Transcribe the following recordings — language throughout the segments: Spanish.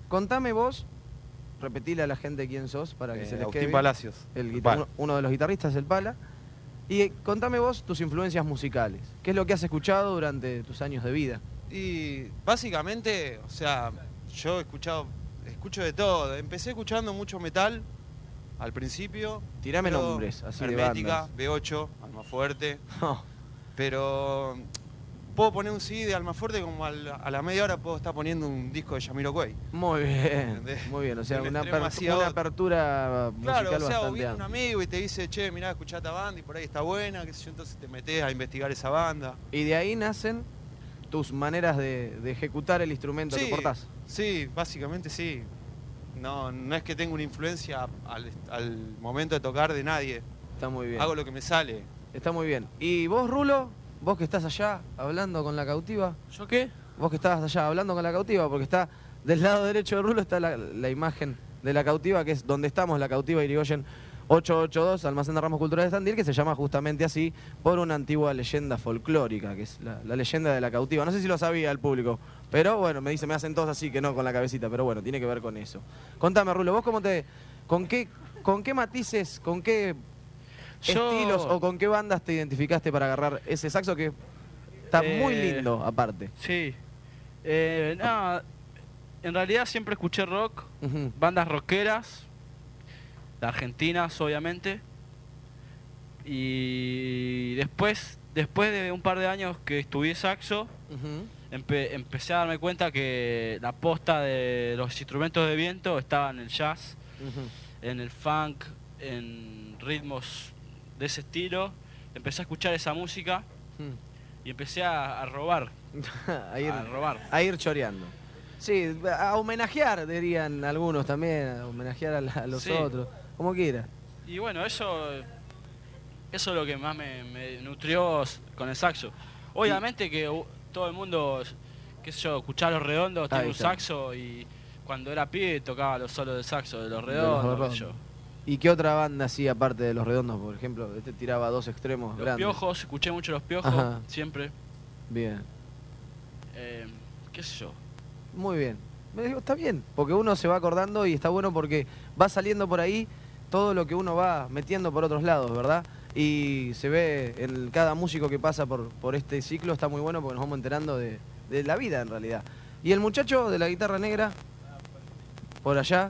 Contame vos, repetile a la gente quién sos para que se les quede Agustín bien. Palacios. Uno de los guitarristas, el Pala. Y contame vos tus influencias musicales. ¿Qué es lo que has escuchado durante tus años de vida? Y básicamente, o sea, yo escucho de todo. Empecé escuchando mucho metal al principio. Tirame nombres, así de Hermética, bandas. B8, Almafuerte. Oh, Pero puedo poner un CD de Almafuerte como a la media hora puedo estar poniendo un disco de Jamiroquai. muy bien, ¿Entendés? muy bien. O sea, Un una extremo hacia otro. apertura musical Claro, o sea, o bastante viene un amplia. amigo y te dice, che, mirá, escuchá esta banda y por ahí está buena, qué sé yo, entonces te metés a investigar esa banda. Y de ahí nacen tus maneras de ejecutar el instrumento que portás. Sí, básicamente sí. No es que tenga una influencia al momento de tocar de nadie. Está muy bien. Hago lo que me sale. Está muy bien. ¿Y vos, Rulo? Vos que estás allá hablando con la cautiva. ¿Yo qué? Vos que estabas allá hablando con la cautiva, porque está del lado derecho de Rulo está la imagen de la cautiva, que es donde estamos, la cautiva Irigoyen 882, Almacén de Ramos Culturales de Tandil, que se llama justamente así por una antigua leyenda folclórica, que es la leyenda de la cautiva. No sé si lo sabía el público, pero bueno, me hacen todos así, que no con la cabecita, pero bueno, tiene que ver con eso. Contame, Rulo, ¿vos con qué matices, con qué estilos o con qué bandas te identificaste para agarrar ese saxo que está muy lindo aparte? Sí. No, en realidad siempre escuché rock, Ujú. bandas rockeras, de argentinas obviamente. Y después de un par de años que estudié saxo, Ujú. empecé a darme cuenta que la posta de los instrumentos de viento estaba en el jazz, Ujú. en el funk, en ritmos de ese estilo. Empecé a escuchar esa música y empecé a robar. a ir choreando. Sí, a homenajear, dirían algunos también, a homenajear a los Sí. otros, como quiera. Y bueno, eso es lo que más me nutrió con el saxo. Obviamente que todo el mundo, qué sé yo, escuchaba Los Redondos, tiene Ahí un está. saxo y cuando era pibe tocaba los solos de saxo de Los De los Redondos. qué sé yo. ¿Y qué otra banda así, aparte de Los Redondos, por ejemplo? Este tiraba dos extremos Los grandes. Piojos, escuché mucho Los Piojos, Ajá. siempre. Bien, Qué sé yo. muy bien. Me digo, está bien, porque uno se va acordando y está bueno porque va saliendo por ahí todo lo que uno va metiendo por otros lados, ¿verdad? Y se ve en cada músico que pasa por este ciclo, está muy bueno porque nos vamos enterando de la vida en realidad. Y el muchacho de la guitarra negra, por allá,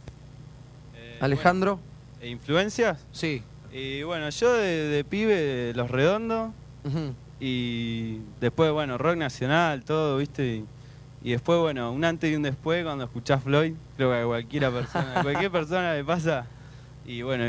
Alejandro. Bueno, ¿influencias? Sí. Y bueno, yo de pibe, Los Redondos, Ujú. y después, bueno, rock nacional, todo, ¿viste? Y después, bueno, un antes y un después cuando escuchás Floyd, creo que a cualquier persona le pasa, y bueno,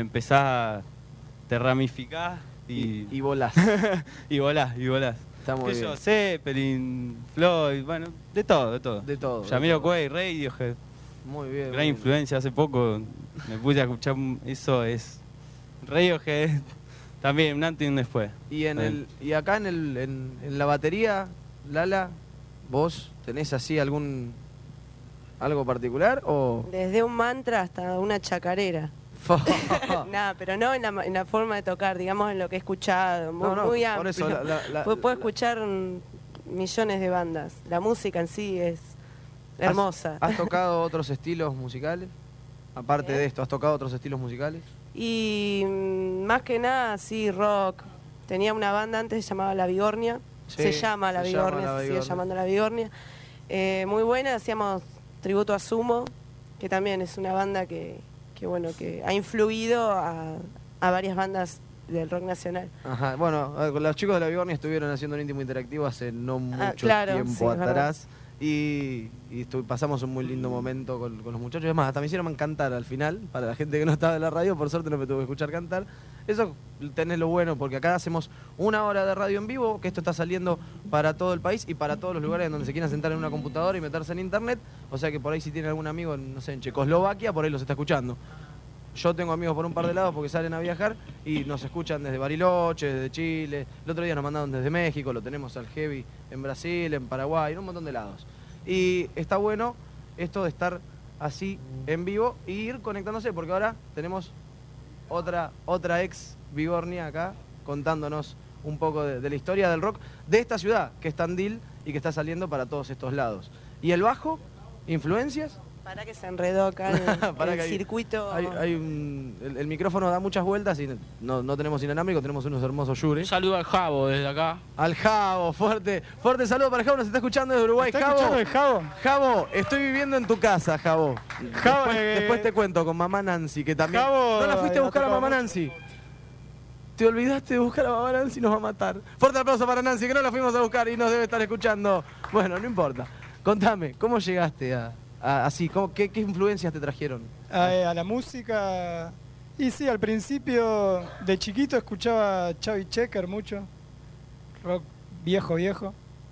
te ramificás Y volás. y volás. Está muy ¿Qué sé bien. yo? Zeppelin, Floyd, bueno, de todo. De todo. Jamiroquai, Radiohead, Muy bien. gran influencia. Hace poco me puse a escuchar, eso es Radiohead, también un antes y un después. Y acá en la batería, Lala, ¿vos tenés así algo particular o...? Desde un mantra hasta una chacarera. Nada, pero no en la forma de tocar, digamos en lo que he escuchado. Muy amplio. por eso Puedo escuchar millones de bandas. La música en sí es hermosa. ¿Has tocado otros estilos musicales? Aparte de esto, ¿has tocado otros estilos musicales? Y más que nada, sí, rock. Tenía una banda antes que se llamaba La Vigornia. Sí, se llama La Vigornia, se sigue Vigornia. llamando La Vigornia. Muy buena, hacíamos tributo a Sumo, que también es una banda que ha influido a varias bandas del rock nacional. Ajá, bueno, los chicos de la Vigornia estuvieron haciendo un íntimo interactivo hace no mucho claro, tiempo sí, es atrás y pasamos un muy lindo momento con los muchachos. Es más, hasta me hicieron cantar al final, para la gente que no estaba en la radio, por suerte no me tuve que escuchar cantar. Eso tenés lo bueno, porque acá hacemos una hora de radio en vivo, que esto está saliendo para todo el país y para todos los lugares en donde se quieran sentar en una computadora y meterse en internet. O sea que por ahí si tienen algún amigo, no sé, en Checoslovaquia, por ahí los está escuchando. Yo tengo amigos por un par de lados porque salen a viajar y nos escuchan desde Bariloche, desde Chile. El otro día nos mandaron desde México, lo tenemos al Heavy en Brasil, en Paraguay, en un montón de lados. Y está bueno esto de estar así en vivo y ir conectándose, porque ahora tenemos otra ex Vigornia acá contándonos un poco de la historia del rock de esta ciudad, que es Tandil y que está saliendo para todos estos lados. ¿Y el bajo? ¿Influencias? Para que se enredó acá Pará el que hay- circuito. El micrófono da muchas vueltas y no tenemos inalámbrico, tenemos unos hermosos Un Yuri. saludo al Javo desde acá. Al Javo, fuerte saludo para el Javo, nos está escuchando desde Uruguay. ¿Está Javo, escuchando el Javo? Javo, estoy viviendo en tu casa, Javo. Javo, Después te cuento con mamá Nancy, que también... Javo, ¿No la fuiste a ha buscar a tocado mamá mucho. Nancy? Te olvidaste de buscar a mamá Nancy, nos va a matar. Fuerte aplauso para Nancy, que no la fuimos a buscar y nos debe estar escuchando. Bueno, no importa. Contame, ¿cómo llegaste así? ¿Qué influencias te trajeron? A la música. Y sí, al principio de chiquito escuchaba Chavi Checker mucho. Rock viejo.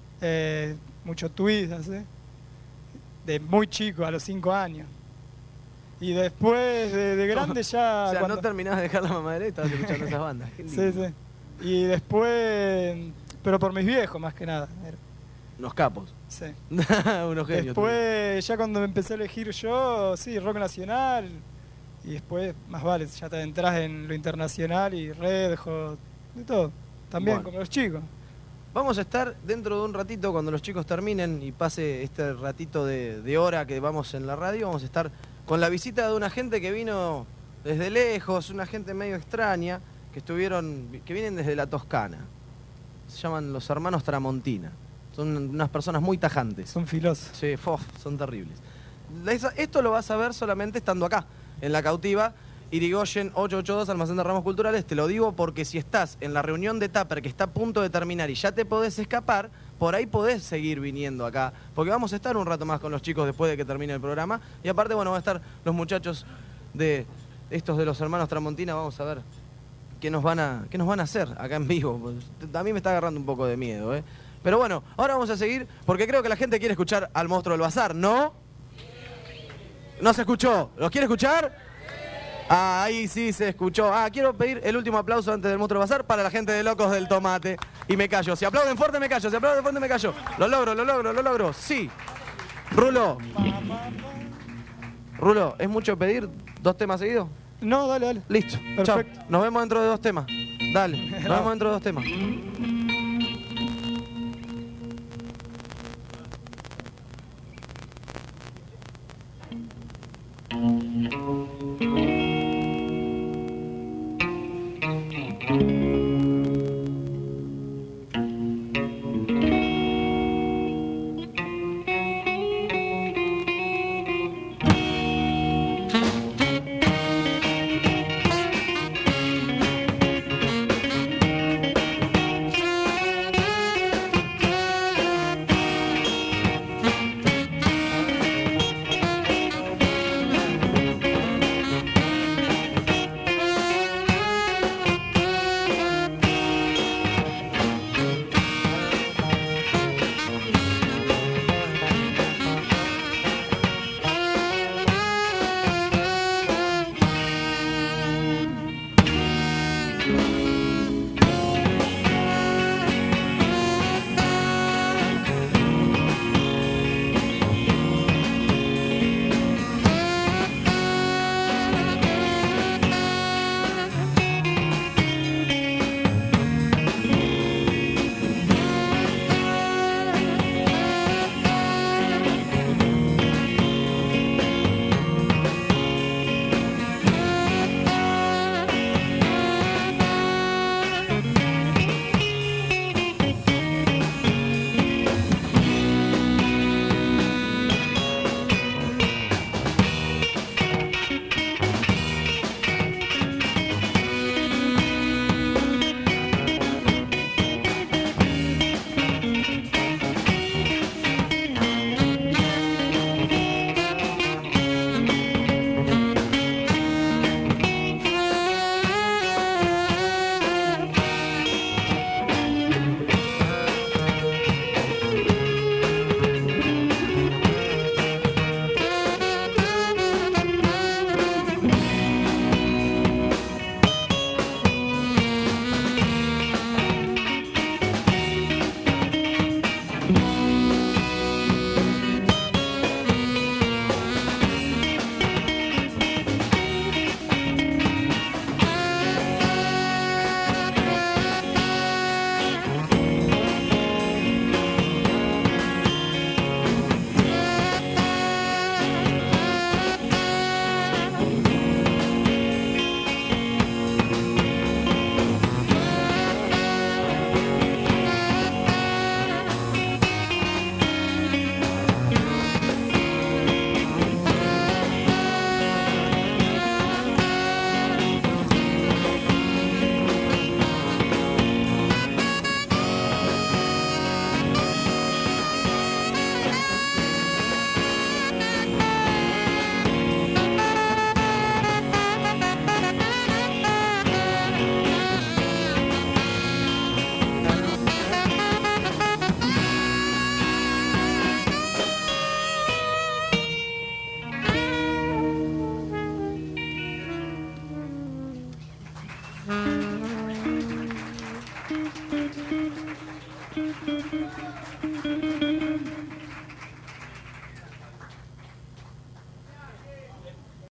Mucho twist, así. De muy chico, a los 5 años. Y después de grande ya. O sea, cuando- no terminabas de dejar la mamadera y estabas escuchando esas bandas. Qué Sí, lindo. sí. Y después. Pero por mis viejos, más que nada. Unos capos. Sí. Unos genios. Después, ya cuando me empecé a elegir yo, sí, rock nacional. Y después, más vale, ya te entras en lo internacional y Red Hot, de todo. También, Bueno. como los chicos. Vamos a estar dentro de un ratito, cuando los chicos terminen y pase este ratito de hora que vamos en la radio, vamos a estar con la visita de una gente que vino desde lejos, una gente medio extraña, que vienen desde la Toscana. Se llaman los hermanos Tramontina. Son unas personas muy tajantes. Son filosos. Sí, son terribles. Esto lo vas a ver solamente estando acá, en La Cautiva, Irigoyen 882, Almacén de Ramos Culturales. Te lo digo porque si estás en la reunión de Tupper que está a punto de terminar y ya te podés escapar, por ahí podés seguir viniendo acá. Porque vamos a estar un rato más con los chicos después de que termine el programa. Y aparte, bueno, van a estar los muchachos de los hermanos Tramontina. Vamos a ver qué nos van a hacer acá en vivo. Pues, a mí me está agarrando un poco de miedo, ¿eh? Pero bueno, ahora vamos a seguir porque creo que la gente quiere escuchar al Monstruo del Bazar, ¿no? ¿No se escuchó? ¿Los quiere escuchar? Ah, ahí sí se escuchó. Quiero pedir el último aplauso antes del Monstruo del Bazar para la gente de Locos del Tomate. Y me callo. Si aplauden fuerte, me callo. Si aplauden fuerte, me callo. Lo logro. Sí. Rulo, ¿es mucho pedir 2 temas seguidos? No, dale. Listo. Chao. Perfecto. Nos vemos dentro de 2 temas. Dale. Nos vemos dentro de 2 temas. Thank you.